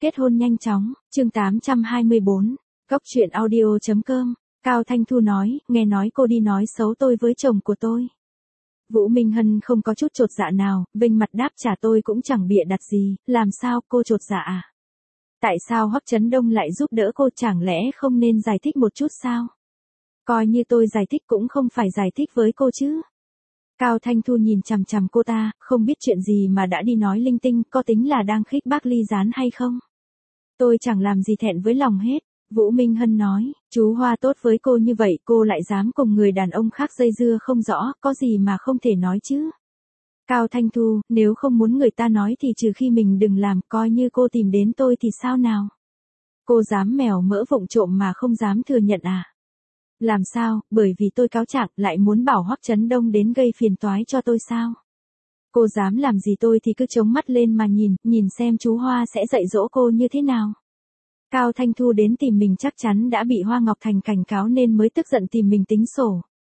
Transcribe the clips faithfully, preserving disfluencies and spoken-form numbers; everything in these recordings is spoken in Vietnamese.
Kết hôn nhanh chóng, chương tám trăm hai mươi bốn, Cốc truyện audio chấm com, Cao Thanh Thu nói, nghe nói cô đi nói xấu tôi với chồng của tôi. Vũ Minh Hân không có chút chột dạ nào, vênh mặt đáp trả tôi cũng chẳng bịa đặt gì, làm sao cô chột dạ à? Tại sao Hoắc Chấn Đông lại giúp đỡ cô, chẳng lẽ không nên giải thích một chút sao? Coi như tôi giải thích cũng không phải giải thích với cô chứ. Cao Thanh Thu nhìn chằm chằm cô ta, không biết chuyện gì mà đã đi nói linh tinh, có tính là đang khích bác ly gián hay không? Tôi chẳng làm gì thẹn với lòng hết. Vũ Minh Hân nói, chú Hoa tốt với cô như vậy, cô lại dám cùng người đàn ông khác dây dưa không rõ, có gì mà không thể nói chứ? Cao Thanh Thu, nếu không muốn người ta nói thì trừ khi mình đừng làm, coi như cô tìm đến tôi thì sao nào? Cô dám mèo mỡ vụng trộm mà không dám thừa nhận à? Làm sao, bởi vì tôi cáo trạng lại muốn bảo Hoắc Chấn Đông đến gây phiền toái cho tôi sao? Cô dám làm gì tôi thì cứ chống mắt lên mà nhìn, nhìn xem chú Hoa sẽ dạy dỗ cô như thế nào. Cao Thanh Thu đến tìm mình chắc chắn đã bị Hoa Ngọc Thành cảnh cáo nên mới tức giận tìm mình tính sổ.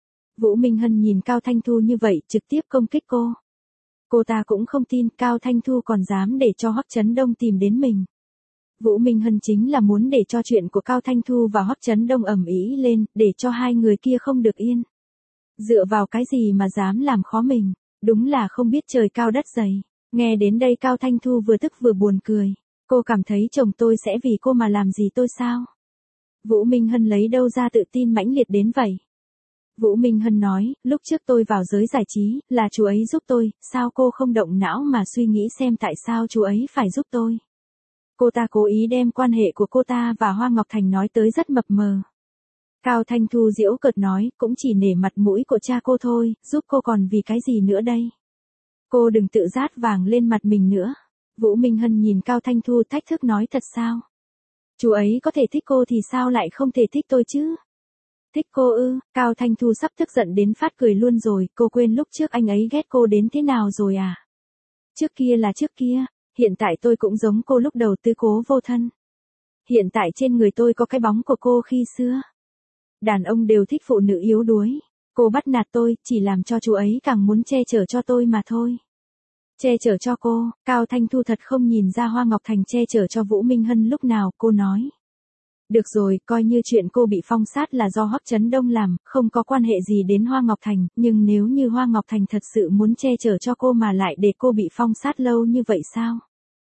Vũ Minh Hân nhìn Cao Thanh Thu như vậy trực tiếp công kích cô. Cô ta cũng không tin Cao Thanh Thu còn dám để cho Hoắc Chấn Đông tìm đến mình. Vũ Minh Hân chính là muốn để cho chuyện của Cao Thanh Thu và Hoắc Chấn Đông ầm ĩ lên, để cho hai người kia không được yên. Dựa vào cái gì mà dám làm khó mình, đúng là không biết trời cao đất dày. Nghe đến đây Cao Thanh Thu vừa tức vừa buồn cười. Cô cảm thấy chồng tôi sẽ vì cô mà làm gì tôi sao? Vũ Minh Hân lấy đâu ra tự tin mãnh liệt đến vậy? Vũ Minh Hân nói, lúc trước tôi vào giới giải trí, là chú ấy giúp tôi, sao cô không động não mà suy nghĩ xem tại sao chú ấy phải giúp tôi? Cô ta cố ý đem quan hệ của cô ta và Hoa Ngọc Thành nói tới rất mập mờ. Cao Thanh Thu giễu cợt nói, cũng chỉ nể mặt mũi của cha cô thôi, giúp cô còn vì cái gì nữa đây? Cô đừng tự rát vàng lên mặt mình nữa. Vũ Minh Hân nhìn Cao Thanh Thu thách thức nói thật sao? Chú ấy có thể thích cô thì sao lại không thể thích tôi chứ? Thích cô ư? Cao Thanh Thu sắp tức giận đến phát cười luôn rồi, cô quên lúc trước anh ấy ghét cô đến thế nào rồi à? Trước kia là trước kia, hiện tại tôi cũng giống cô lúc đầu tư cố vô thân. Hiện tại trên người tôi có cái bóng của cô khi xưa. Đàn ông đều thích phụ nữ yếu đuối. Cô bắt nạt tôi, chỉ làm cho chú ấy càng muốn che chở cho tôi mà thôi. Che chở cho cô, Cao Thanh Thu thật không nhìn ra Hoa Ngọc Thành che chở cho Vũ Minh Hân lúc nào, cô nói. Được rồi, coi như chuyện cô bị phong sát là do Hoắc Chấn Đông làm, không có quan hệ gì đến Hoa Ngọc Thành, nhưng nếu như Hoa Ngọc Thành thật sự muốn che chở cho cô mà lại để cô bị phong sát lâu như vậy sao?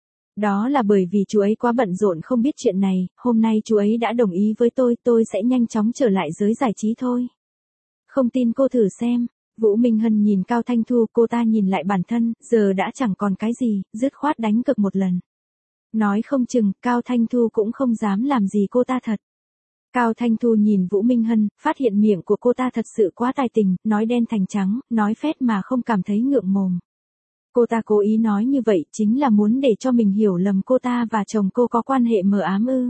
Đó là bởi vì chú ấy quá bận rộn không biết chuyện này, hôm nay chú ấy đã đồng ý với tôi, tôi sẽ nhanh chóng trở lại giới giải trí thôi. Không tin cô thử xem. Vũ Minh Hân nhìn Cao Thanh Thu, cô ta nhìn lại bản thân, giờ đã chẳng còn cái gì, dứt khoát đánh cược một lần. Nói không chừng, Cao Thanh Thu cũng không dám làm gì cô ta thật. Cao Thanh Thu nhìn Vũ Minh Hân, phát hiện miệng của cô ta thật sự quá tài tình, nói đen thành trắng, nói phét mà không cảm thấy ngượng mồm. Cô ta cố ý nói như vậy chính là muốn để cho mình hiểu lầm cô ta và chồng cô có quan hệ mờ ám ư.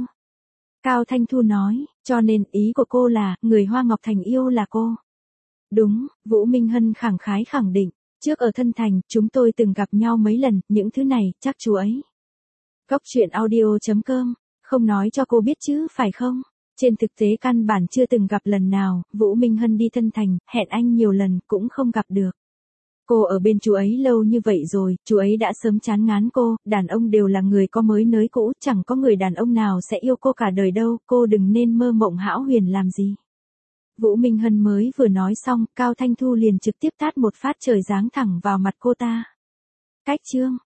Cao Thanh Thu nói, cho nên ý của cô là, người Hoa Ngọc Thành yêu là cô. Đúng, Vũ Minh Hân khẳng khái khẳng định, trước ở Thân Thành, chúng tôi từng gặp nhau mấy lần, những thứ này, chắc chú ấy. Cốc truyện audio chấm com, không nói cho cô biết chứ, phải không? Trên thực tế căn bản chưa từng gặp lần nào, Vũ Minh Hân đi Thân Thành, hẹn anh nhiều lần, cũng không gặp được. Cô ở bên chú ấy lâu như vậy rồi, chú ấy đã sớm chán ngán cô, đàn ông đều là người có mới nới cũ, chẳng có người đàn ông nào sẽ yêu cô cả đời đâu, cô đừng nên mơ mộng hão huyền làm gì. Vũ Minh Hân mới vừa nói xong, Cao Thanh Thu liền trực tiếp tát một phát trời giáng thẳng vào mặt cô ta. Cách chương.